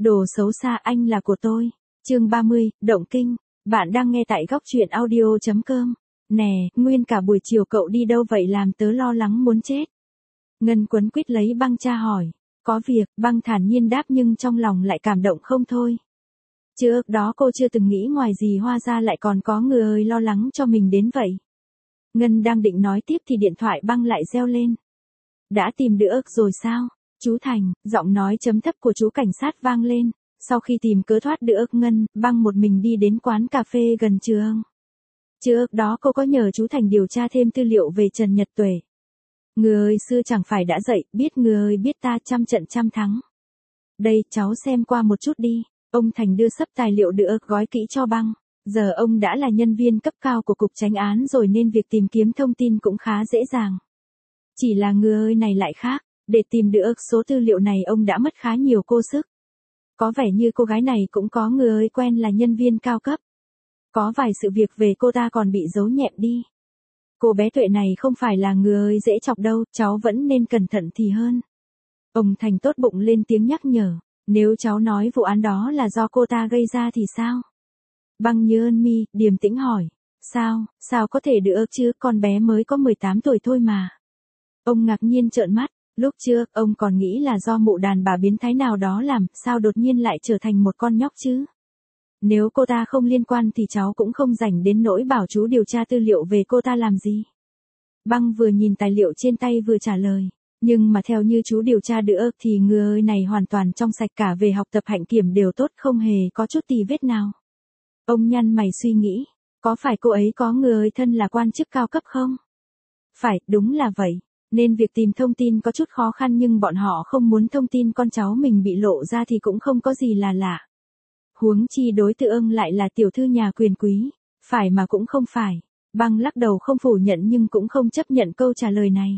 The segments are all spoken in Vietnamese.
Đồ xấu xa anh là của tôi. Chương 30, động kinh. Bạn đang nghe tại góc truyện audio.com. Nè, nguyên cả buổi chiều cậu đi đâu vậy làm tớ lo lắng muốn chết. Ngân quấn quýt lấy Băng tra hỏi. Có việc, Băng thản nhiên đáp nhưng trong lòng lại cảm động không thôi. Trước đó cô chưa từng nghĩ ngoài gì hoa ra lại còn có người lo lắng cho mình đến vậy. Ngân đang định nói tiếp thì điện thoại Băng lại reo lên. Đã tìm được rồi sao? Chú Thành, giọng nói chấm thấp của chú cảnh sát vang lên. Sau khi tìm cớ thoát được Ngân, Băng một mình đi đến quán cà phê gần trường. Trước đó cô có nhờ chú Thành điều tra thêm tư liệu về Trần Nhật Tuệ. Người xưa chẳng phải đã dạy, biết người biết ta trăm trận trăm thắng. Đây, cháu xem qua một chút đi. Ông Thành đưa sấp tài liệu được gói kỹ cho Băng. Giờ ông đã là nhân viên cấp cao của cục chánh án rồi nên việc tìm kiếm thông tin cũng khá dễ dàng. Chỉ là người này lại khác, để tìm được số tư liệu này ông đã mất khá nhiều công sức. Có vẻ như cô gái này cũng có người quen là nhân viên cao cấp. Có vài sự việc về cô ta còn bị giấu nhẹm đi. Cô bé Tuệ này không phải là người dễ chọc đâu, cháu vẫn nên cẩn thận thì hơn. Ông Thành tốt bụng lên tiếng nhắc nhở, nếu cháu nói vụ án đó là do cô ta gây ra thì sao? Băng nhơn mi, điềm tĩnh hỏi, sao có thể được chứ, con bé mới có 18 tuổi thôi mà. Ông ngạc nhiên trợn mắt, lúc trước ông còn nghĩ là do mụ đàn bà biến thái nào đó làm, sao đột nhiên lại trở thành một con nhóc chứ? Nếu cô ta không liên quan thì cháu cũng không rảnh đến nỗi bảo chú điều tra tư liệu về cô ta làm gì. Băng vừa nhìn tài liệu trên tay vừa trả lời, nhưng mà theo như chú điều tra được thì người này hoàn toàn trong sạch, cả về học tập hạnh kiểm đều tốt, không hề có chút tì vết nào. Ông nhăn mày suy nghĩ, có phải cô ấy có người thân là quan chức cao cấp không? Phải, đúng là vậy. Nên việc tìm thông tin có chút khó khăn nhưng bọn họ không muốn thông tin con cháu mình bị lộ ra thì cũng không có gì là lạ. Huống chi đối tượng lại là tiểu thư nhà quyền quý, phải mà cũng không phải. Băng lắc đầu không phủ nhận nhưng cũng không chấp nhận câu trả lời này.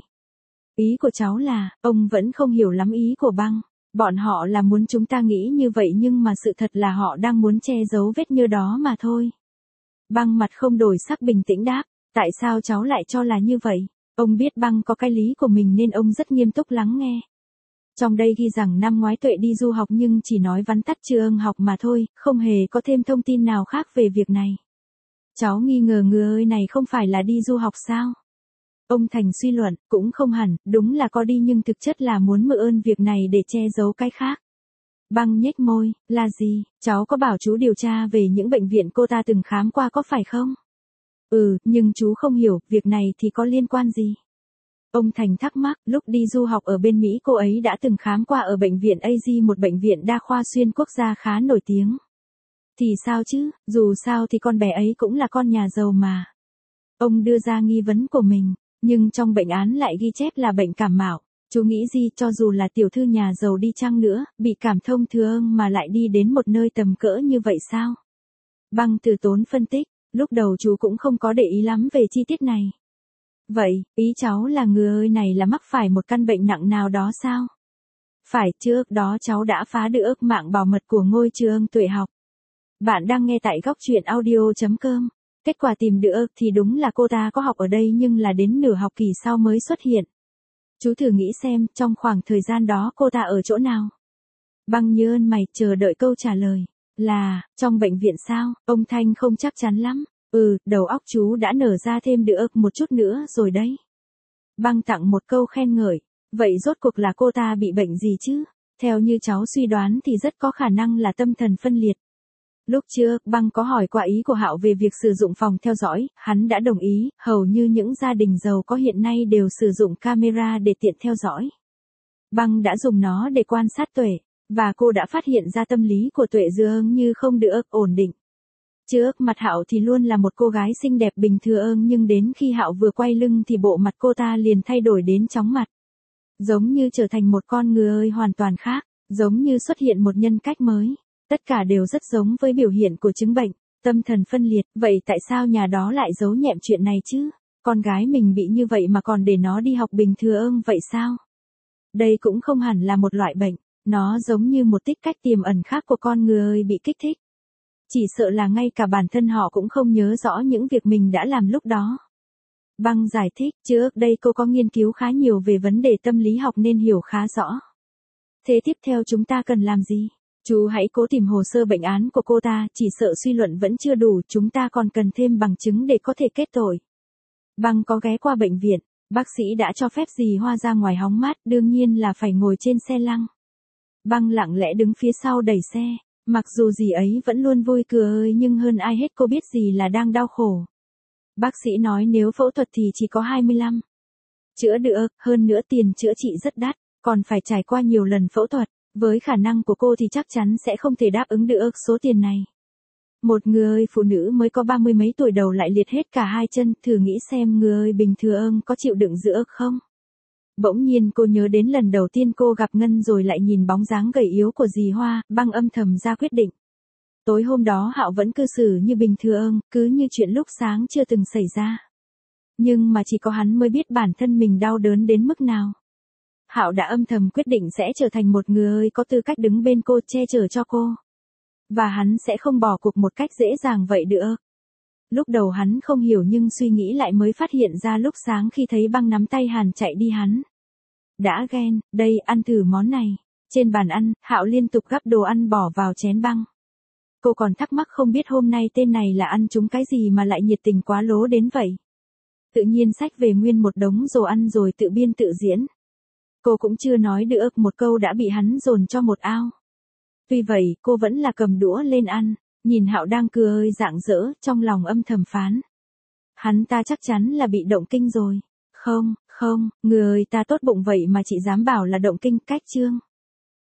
Ý của cháu là, ông vẫn không hiểu lắm ý của Băng. Bọn họ là muốn chúng ta nghĩ như vậy nhưng mà sự thật là họ đang muốn che giấu vết nhơ đó mà thôi. Băng mặt không đổi sắc bình tĩnh đáp, tại sao cháu lại cho là như vậy? Ông biết Băng có cái lý của mình nên ông rất nghiêm túc lắng nghe. Trong đây ghi rằng năm ngoái Tuệ đi du học nhưng chỉ nói vắn tắt trường học mà thôi, không hề có thêm thông tin nào khác về việc này. Cháu nghi ngờ người này không phải là đi du học sao? Ông Thành suy luận, cũng không hẳn, đúng là có đi nhưng thực chất là muốn mượn việc này để che giấu cái khác. Băng nhếch môi, là gì? Cháu có bảo chú điều tra về những bệnh viện cô ta từng khám qua có phải không? Nhưng chú không hiểu, việc này thì có liên quan gì? Ông Thành thắc mắc, lúc đi du học ở bên Mỹ cô ấy đã từng khám qua ở bệnh viện AZ, một bệnh viện đa khoa xuyên quốc gia khá nổi tiếng. Thì sao chứ, dù sao thì con bé ấy cũng là con nhà giàu mà. Ông đưa ra nghi vấn của mình, nhưng trong bệnh án lại ghi chép là bệnh cảm mạo. Chú nghĩ gì, cho dù là tiểu thư nhà giàu đi chăng nữa, bị cảm thông thường mà lại đi đến một nơi tầm cỡ như vậy sao? Băng từ tốn phân tích, lúc đầu chú cũng không có để ý lắm về chi tiết này. Vậy, ý cháu là người này là mắc phải một căn bệnh nặng nào đó sao? Phải, trước đó cháu đã phá được mạng bảo mật của ngôi trường Tuệ học. Bạn đang nghe tại góc truyện audio.com. Kết quả tìm được thì đúng là cô ta có học ở đây nhưng là đến nửa học kỳ sau mới xuất hiện. Chú thử nghĩ xem, trong khoảng thời gian đó cô ta ở chỗ nào? Băng nhơn mày, chờ đợi câu trả lời. Là, trong bệnh viện sao? Ông Thanh không chắc chắn lắm. Đầu óc chú đã nở ra thêm được một chút nữa rồi đấy. Băng tặng một câu khen ngợi. Vậy rốt cuộc là cô ta bị bệnh gì chứ? Theo như cháu suy đoán thì rất có khả năng là tâm thần phân liệt. Lúc trước, Băng có hỏi qua ý của Hạo về việc sử dụng phòng theo dõi, hắn đã đồng ý, hầu như những gia đình giàu có hiện nay đều sử dụng camera để tiện theo dõi. Băng đã dùng nó để quan sát Tuệ, và cô đã phát hiện ra tâm lý của Tuệ dường như không được ổn định. Trước mặt Hạo thì luôn là một cô gái xinh đẹp bình thường nhưng đến khi Hạo vừa quay lưng thì bộ mặt cô ta liền thay đổi đến chóng mặt. Giống như trở thành một con người hoàn toàn khác, giống như xuất hiện một nhân cách mới. Tất cả đều rất giống với biểu hiện của chứng bệnh tâm thần phân liệt. Vậy tại sao nhà đó lại giấu nhẹm chuyện này chứ? Con gái mình bị như vậy mà còn để nó đi học bình thường vậy sao? Đây cũng không hẳn là một loại bệnh, nó giống như một tích cách tiềm ẩn khác của con người bị kích thích. Chỉ sợ là ngay cả bản thân họ cũng không nhớ rõ những việc mình đã làm lúc đó. Băng giải thích, trước đây cô có nghiên cứu khá nhiều về vấn đề tâm lý học nên hiểu khá rõ. Thế tiếp theo chúng ta cần làm gì? Chú hãy cố tìm hồ sơ bệnh án của cô ta, chỉ sợ suy luận vẫn chưa đủ, chúng ta còn cần thêm bằng chứng để có thể kết tội. Băng có ghé qua bệnh viện, bác sĩ đã cho phép dì Hoa ra ngoài hóng mát, đương nhiên là phải ngồi trên xe lăn. Băng lặng lẽ đứng phía sau đẩy xe, mặc dù dì ấy vẫn luôn vui cười nhưng hơn ai hết cô biết dì là đang đau khổ. Bác sĩ nói nếu phẫu thuật thì chỉ có 25 chữa được, hơn nữa tiền chữa trị rất đắt, còn phải trải qua nhiều lần phẫu thuật, với khả năng của cô thì chắc chắn sẽ không thể đáp ứng được số tiền này. Một người phụ nữ mới có 30 mấy tuổi đầu lại liệt hết cả hai chân, thử nghĩ xem người bình thường có chịu đựng được không? Bỗng nhiên cô nhớ đến lần đầu tiên cô gặp Ngân rồi lại nhìn bóng dáng gầy yếu của dì Hoa, Băng âm thầm ra quyết định. Tối hôm đó Hạo vẫn cư xử như bình thường, cứ như chuyện lúc sáng chưa từng xảy ra. Nhưng mà chỉ có hắn mới biết bản thân mình đau đớn đến mức nào. Hạo đã âm thầm quyết định sẽ trở thành một người có tư cách đứng bên cô, che chở cho cô. Và hắn sẽ không bỏ cuộc một cách dễ dàng vậy được. Lúc đầu hắn không hiểu nhưng suy nghĩ lại mới phát hiện ra lúc sáng khi thấy Băng nắm tay Hàn chạy đi hắn đã ghen. Đây, ăn thử món này. Trên bàn ăn, Hạo liên tục gắp đồ ăn bỏ vào chén Băng. Cô còn thắc mắc không biết hôm nay tên này là ăn trúng cái gì mà lại nhiệt tình quá lố đến vậy. Tự nhiên xách về nguyên một đống đồ ăn rồi tự biên tự diễn. Cô cũng chưa nói được một câu đã bị hắn dồn cho một ao. Tuy vậy, cô vẫn là cầm đũa lên ăn, nhìn Hạo đang cười rạng rỡ, trong lòng âm thầm phán. Hắn ta chắc chắn là bị động kinh rồi. Không, người ta tốt bụng vậy mà chị dám bảo là động kinh, cách chương.